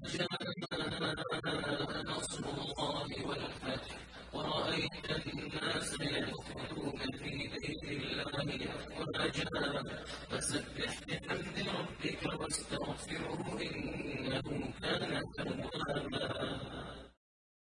جاء نصر الله والفتح ورأيت الناس يدخلون في دين الله أفواجا فسبح بحمد ربك واستغفره إنه كان توابا